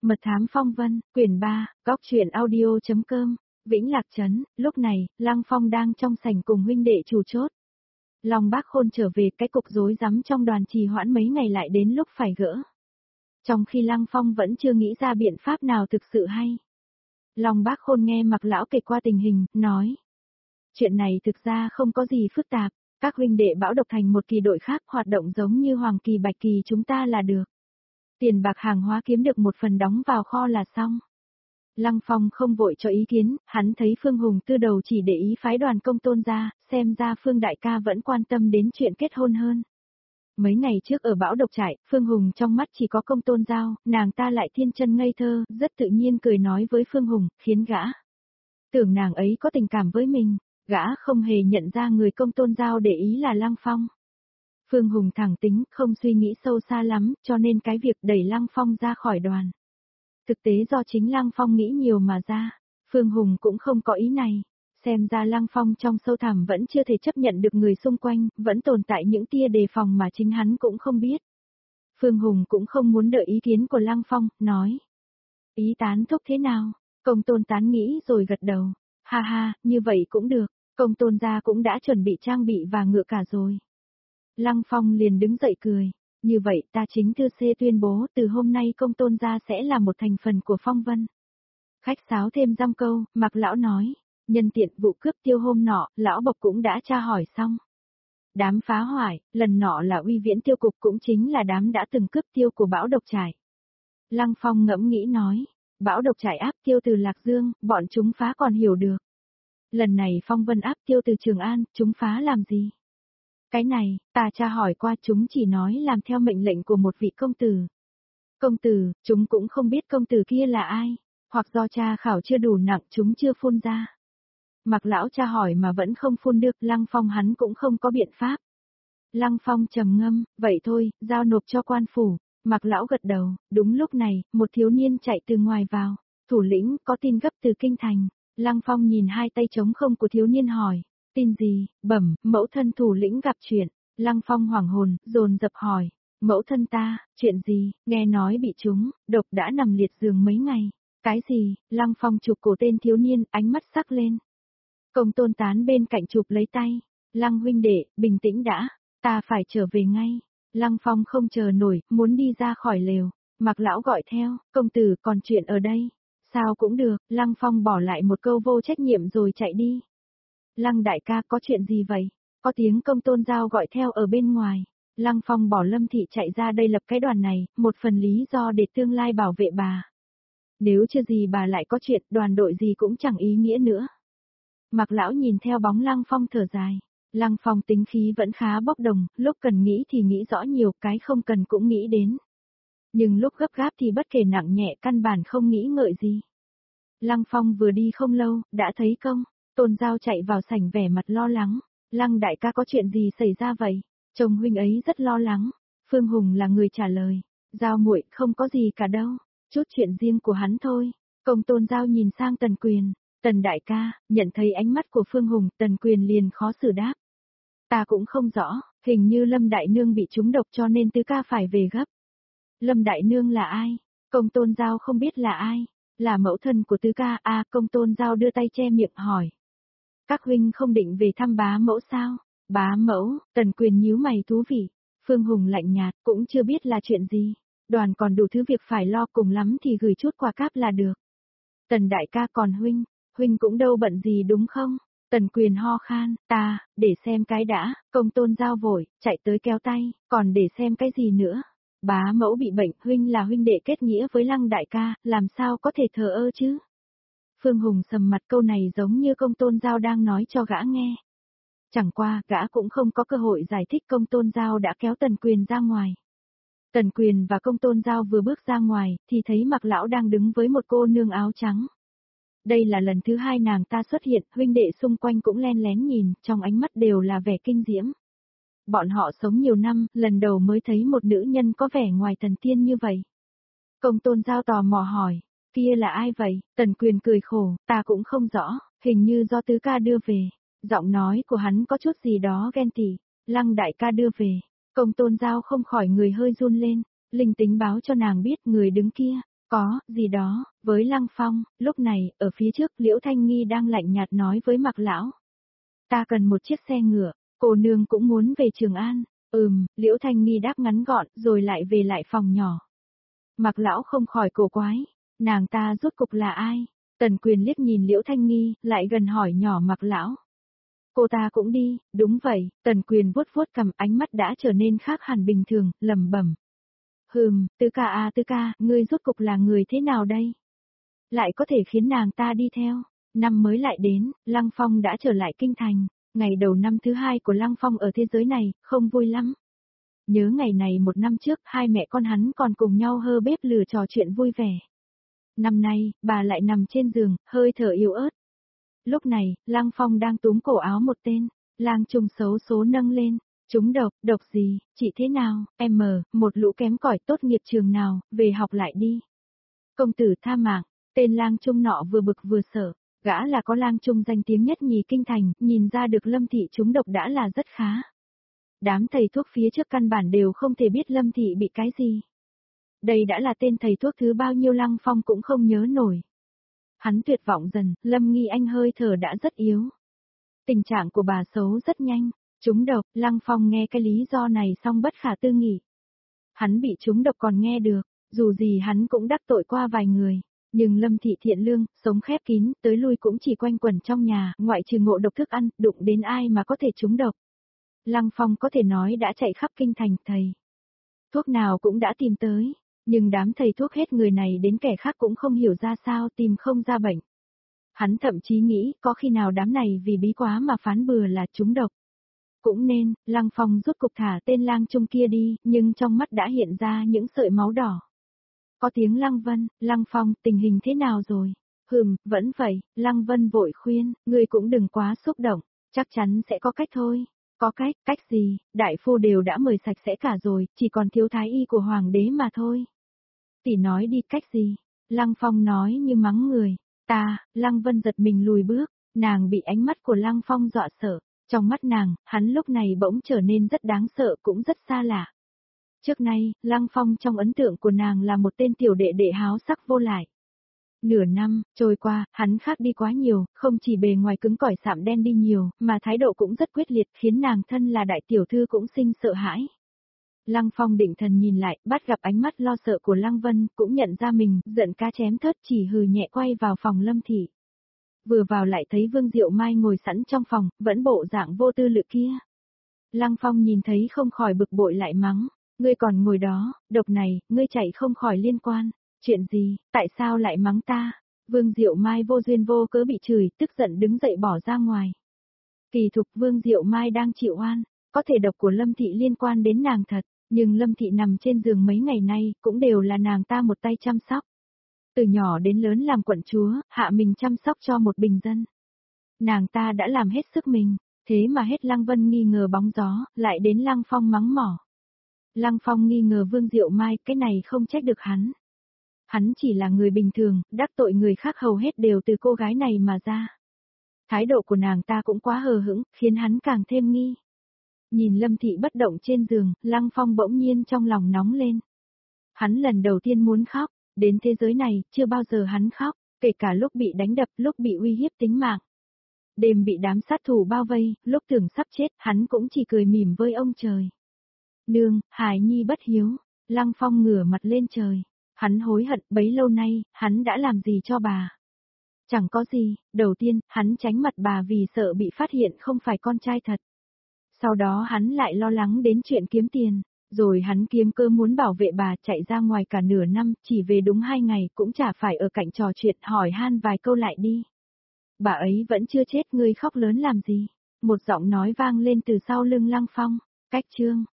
Mật thám phong vân, quyển 3, góc truyện audio.com, Vĩnh Lạc Trấn, lúc này, Lăng Phong đang trong sảnh cùng huynh đệ chủ chốt. Long Bác Khôn trở về, cái cục rối rắm trong đoàn trì hoãn mấy ngày lại đến lúc phải gỡ. Trong khi Lăng Phong vẫn chưa nghĩ ra biện pháp nào thực sự hay. Long Bác Khôn nghe Mạc lão kể qua tình hình, nói. Chuyện này thực ra không có gì phức tạp, các huynh đệ bão độc thành một kỳ đội khác hoạt động giống như Hoàng Kỳ Bạch Kỳ chúng ta là được. Tiền bạc hàng hóa kiếm được một phần đóng vào kho là xong. Lăng Phong không vội cho ý kiến, hắn thấy Phương Hùng từ đầu chỉ để ý phái đoàn Công Tôn ra, xem ra Phương đại ca vẫn quan tâm đến chuyện kết hôn hơn. Mấy ngày trước ở bão độc trại, Phương Hùng trong mắt chỉ có Công Tôn Giao, nàng ta lại thiên chân ngây thơ, rất tự nhiên cười nói với Phương Hùng, khiến gã tưởng nàng ấy có tình cảm với mình, gã không hề nhận ra người Công Tôn Giao để ý là Lăng Phong. Phương Hùng thẳng tính, không suy nghĩ sâu xa lắm, cho nên cái việc đẩy Lăng Phong ra khỏi đoàn. Thực tế do chính Lăng Phong nghĩ nhiều mà ra, Phương Hùng cũng không có ý này. Xem ra Lăng Phong trong sâu thẳm vẫn chưa thể chấp nhận được người xung quanh, vẫn tồn tại những tia đề phòng mà chính hắn cũng không biết. Phương Hùng cũng không muốn đợi ý kiến của Lăng Phong, nói. Ý tán thúc thế nào? Công Tôn tán nghĩ rồi gật đầu. Ha ha, như vậy cũng được, Công Tôn gia cũng đã chuẩn bị trang bị và ngựa cả rồi. Lăng Phong liền đứng dậy cười. Như vậy ta chính thư xê tuyên bố từ hôm nay Công Tôn gia sẽ là một thành phần của Phong Vân. Khách sáo thêm dăm câu, Mạc lão nói. Nhân tiện vụ cướp tiêu hôm nọ, lão bộc cũng đã tra hỏi xong. Đám phá hoại, lần nọ là Uy Viễn tiêu cục cũng chính là đám đã từng cướp tiêu của bão độc trại. Lăng Phong ngẫm nghĩ nói. Bão độc trại áp tiêu từ Lạc Dương, bọn chúng phá còn hiểu được. Lần này Phong Vân áp tiêu từ Trường An, chúng phá làm gì? Cái này, ta tra hỏi qua chúng chỉ nói làm theo mệnh lệnh của một vị công tử. Công tử, chúng cũng không biết công tử kia là ai, hoặc do tra khảo chưa đủ nặng chúng chưa phun ra. Mạc lão tra hỏi mà vẫn không phun được, Lăng Phong hắn cũng không có biện pháp. Lăng Phong trầm ngâm, vậy thôi, giao nộp cho quan phủ. Mạc lão gật đầu, đúng lúc này, một thiếu niên chạy từ ngoài vào. Thủ lĩnh, có tin gấp từ kinh thành. Lăng Phong nhìn hai tay trống không của thiếu niên hỏi. Tin gì? Bẩm, mẫu thân thủ lĩnh gặp chuyện. Lăng Phong hoảng hồn, dồn dập hỏi. Mẫu thân ta, chuyện gì? Nghe nói bị trúng, độc đã nằm liệt giường mấy ngày. Cái gì? Lăng Phong chụp cổ tên thiếu niên, ánh mắt sắc lên. Công Tôn tán bên cạnh chụp lấy tay. Lăng huynh đệ, bình tĩnh đã, ta phải trở về ngay. Lăng Phong không chờ nổi, muốn đi ra khỏi lều. Mạc lão gọi theo, công tử còn chuyện ở đây. Sao cũng được, Lăng Phong bỏ lại một câu vô trách nhiệm rồi chạy đi. Lăng đại ca có chuyện gì vậy? Có tiếng Công Tôn Giao gọi theo ở bên ngoài. Lăng Phong bỏ Lâm Thị chạy ra đây lập cái đoàn này, một phần lý do để tương lai bảo vệ bà. Nếu chưa gì bà lại có chuyện, đoàn đội gì cũng chẳng ý nghĩa nữa. Mạc lão nhìn theo bóng Lăng Phong thở dài. Lăng Phong tính khí vẫn khá bốc đồng, lúc cần nghĩ thì nghĩ rõ nhiều, cái không cần cũng nghĩ đến. Nhưng lúc gấp gáp thì bất kể nặng nhẹ căn bản không nghĩ ngợi gì. Lăng Phong vừa đi không lâu, đã thấy Công Tôn Giao chạy vào sảnh vẻ mặt lo lắng. Lăng đại ca có chuyện gì xảy ra vậy? Chồng huynh ấy rất lo lắng. Phương Hùng là người trả lời. Giao muội không có gì cả đâu, chút chuyện riêng của hắn thôi. Công Tôn Giao nhìn sang Tần Quyền. Tần đại ca, nhận thấy ánh mắt của Phương Hùng, Tần Quyền liền khó xử đáp. Ta cũng không rõ, hình như Lâm Đại Nương bị trúng độc cho nên tứ ca phải về gấp. Lâm Đại Nương là ai? Công Tôn Giao không biết là ai. Là mẫu thân của tứ ca, Công Tôn Giao đưa tay che miệng hỏi. Các huynh không định về thăm bá mẫu sao? Bá mẫu, Tần Quyền nhíu mày thú vị. Phương Hùng lạnh nhạt, cũng chưa biết là chuyện gì. Đoàn còn đủ thứ việc phải lo, cùng lắm thì gửi chút quà cáp là được. Tần đại ca còn huynh cũng đâu bận gì đúng không? Tần Quyền ho khan, để xem cái đã. Công Tôn Giao vội, chạy tới kéo tay, còn để xem cái gì nữa? Bá mẫu bị bệnh, huynh là huynh đệ kết nghĩa với Lăng đại ca, làm sao có thể thờ ơ chứ? Phương Hùng sầm mặt, câu này giống như Công Tôn Giao đang nói cho gã nghe. Chẳng qua, gã cũng không có cơ hội giải thích, Công Tôn Giao đã kéo Tần Quyền ra ngoài. Tần Quyền và Công Tôn Giao vừa bước ra ngoài, thì thấy Mạc lão đang đứng với một cô nương áo trắng. Đây là lần thứ hai nàng ta xuất hiện, huynh đệ xung quanh cũng len lén nhìn, trong ánh mắt đều là vẻ kinh diễm. Bọn họ sống nhiều năm, lần đầu mới thấy một nữ nhân có vẻ ngoài thần tiên như vậy. Công Tôn Giao tò mò hỏi, kia là ai vậy? Tần Quyền cười khổ, ta cũng không rõ, hình như do tứ ca đưa về. Giọng nói của hắn có chút gì đó ghen tị. Lăng đại ca đưa về. Công Tôn Giao không khỏi người hơi run lên, linh tính báo cho nàng biết người đứng kia Có, gì đó, với Lăng Phong, lúc này, ở phía trước Liễu Thanh Nghi đang lạnh nhạt nói với Mạc Lão. Ta cần một chiếc xe ngựa, cô nương cũng muốn về Trường An. Liễu Thanh Nghi đáp ngắn gọn, rồi lại về lại phòng nhỏ. Mạc Lão không khỏi cổ quái, nàng ta rốt cục là ai? Tần Quyền liếc nhìn Liễu Thanh Nghi, lại gần hỏi nhỏ Mạc Lão. Cô ta cũng đi, đúng vậy, Tần Quyền vuốt vuốt cằm, ánh mắt đã trở nên khác hẳn bình thường, lẩm bẩm. Tư ca à Tư ca, ngươi rốt cục là người thế nào đây? Lại có thể khiến nàng ta đi theo. Năm mới lại đến, Lăng Phong đã trở lại kinh thành, ngày đầu năm thứ 2 của Lăng Phong ở thế giới này, không vui lắm. Nhớ ngày này một năm trước, hai mẹ con hắn còn cùng nhau hơ bếp lửa trò chuyện vui vẻ. Năm nay, bà lại nằm trên giường, hơi thở yếu ớt. Lúc này, Lăng Phong đang túm cổ áo một tên, Lang Trung xấu số nâng lên. Trúng độc, độc gì, chị thế nào, một lũ kém cỏi tốt nghiệp trường nào, về học lại đi. Công tử tha mạng, tên Lang Trung nọ vừa bực vừa sợ, gã là có Lang Trung danh tiếng nhất nhì kinh thành, nhìn ra được Lâm Thị trúng độc đã là rất khá. Đám thầy thuốc phía trước căn bản đều không thể biết Lâm Thị bị cái gì. Đây đã là tên thầy thuốc thứ bao nhiêu Lăng Phong cũng không nhớ nổi. Hắn tuyệt vọng dần, Lâm Nghi Anh hơi thở đã rất yếu. Tình trạng của bà xấu rất nhanh. Trúng độc, Lăng Phong nghe cái lý do này xong bất khả tư nghị. Hắn bị trúng độc còn nghe được, dù gì hắn cũng đắc tội qua vài người, nhưng Lâm Thị thiện lương, sống khép kín, tới lui cũng chỉ quanh quẩn trong nhà, ngoại trừ ngộ độc thức ăn, đụng đến ai mà có thể trúng độc. Lăng Phong có thể nói đã chạy khắp kinh thành, thầy thuốc nào cũng đã tìm tới, nhưng đám thầy thuốc hết người này đến kẻ khác cũng không hiểu ra sao tìm không ra bệnh. Hắn thậm chí nghĩ có khi nào đám này vì bí quá mà phán bừa là trúng độc. Cũng nên, Lăng Phong rút cục thả tên Lang Trung kia đi, nhưng trong mắt đã hiện ra những sợi máu đỏ. Có tiếng Lăng Vân, Lăng Phong, tình hình thế nào rồi? Vẫn vậy, Lăng Vân vội khuyên, ngươi cũng đừng quá xúc động, chắc chắn sẽ có cách thôi. Có cách gì, đại phu đều đã mời sạch sẽ cả rồi, chỉ còn thiếu thái y của hoàng đế mà thôi. Tỷ nói đi cách gì? Lăng Phong nói như mắng người. Lăng Vân giật mình lùi bước, nàng bị ánh mắt của Lăng Phong dọa sợ. Trong mắt nàng, hắn lúc này bỗng trở nên rất đáng sợ cũng rất xa lạ. Trước nay, Lăng Phong trong ấn tượng của nàng là một tên tiểu đệ đệ háo sắc vô lại. Nửa năm, trôi qua, hắn khác đi quá nhiều, không chỉ bề ngoài cứng cỏi sạm đen đi nhiều, mà thái độ cũng rất quyết liệt khiến nàng thân là đại tiểu thư cũng sinh sợ hãi. Lăng Phong định thần nhìn lại, bắt gặp ánh mắt lo sợ của Lăng Vân, cũng nhận ra mình, giận cá chém thớt chỉ hừ nhẹ quay vào phòng Lâm Thị. Vừa vào lại thấy Vương Diệu Mai ngồi sẵn trong phòng, vẫn bộ dạng vô tư lự kia. Lăng Phong nhìn thấy không khỏi bực bội lại mắng, ngươi còn ngồi đó, độc này, ngươi chạy không khỏi liên quan, chuyện gì, tại sao lại mắng ta? Vương Diệu Mai vô duyên vô cớ bị chửi, tức giận đứng dậy bỏ ra ngoài. Kỳ thực Vương Diệu Mai đang chịu oan, có thể độc của Lâm Thị liên quan đến nàng thật, nhưng Lâm Thị nằm trên giường mấy ngày nay, cũng đều là nàng ta một tay chăm sóc. Từ nhỏ đến lớn làm quận chúa, hạ mình chăm sóc cho một bình dân. Nàng ta đã làm hết sức mình, thế mà hết Lăng Vân nghi ngờ bóng gió, lại đến Lăng Phong mắng mỏ. Lăng Phong nghi ngờ Vương Diệu Mai, cái này không trách được hắn. Hắn chỉ là người bình thường, đắc tội người khác hầu hết đều từ cô gái này mà ra. Thái độ của nàng ta cũng quá hờ hững, khiến hắn càng thêm nghi. Nhìn Lâm Thị bất động trên giường, Lăng Phong bỗng nhiên trong lòng nóng lên. Hắn lần đầu tiên muốn khóc. Đến thế giới này, chưa bao giờ hắn khóc, kể cả lúc bị đánh đập, lúc bị uy hiếp tính mạng. Đêm bị đám sát thủ bao vây, lúc tưởng sắp chết, hắn cũng chỉ cười mỉm với ông trời. Nương, Hải Nhi bất hiếu, Lăng Phong ngửa mặt lên trời. Hắn hối hận bấy lâu nay, hắn đã làm gì cho bà? Chẳng có gì, đầu tiên, hắn tránh mặt bà vì sợ bị phát hiện không phải con trai thật. Sau đó hắn lại lo lắng đến chuyện kiếm tiền. Rồi hắn kiếm cơ muốn bảo vệ bà chạy ra ngoài cả nửa năm, chỉ về đúng 2 ngày cũng chả phải ở cạnh trò chuyện hỏi han vài câu lại đi. Bà ấy vẫn chưa chết, ngươi khóc lớn làm gì? Một giọng nói vang lên từ sau lưng Lăng Phong, cách chương.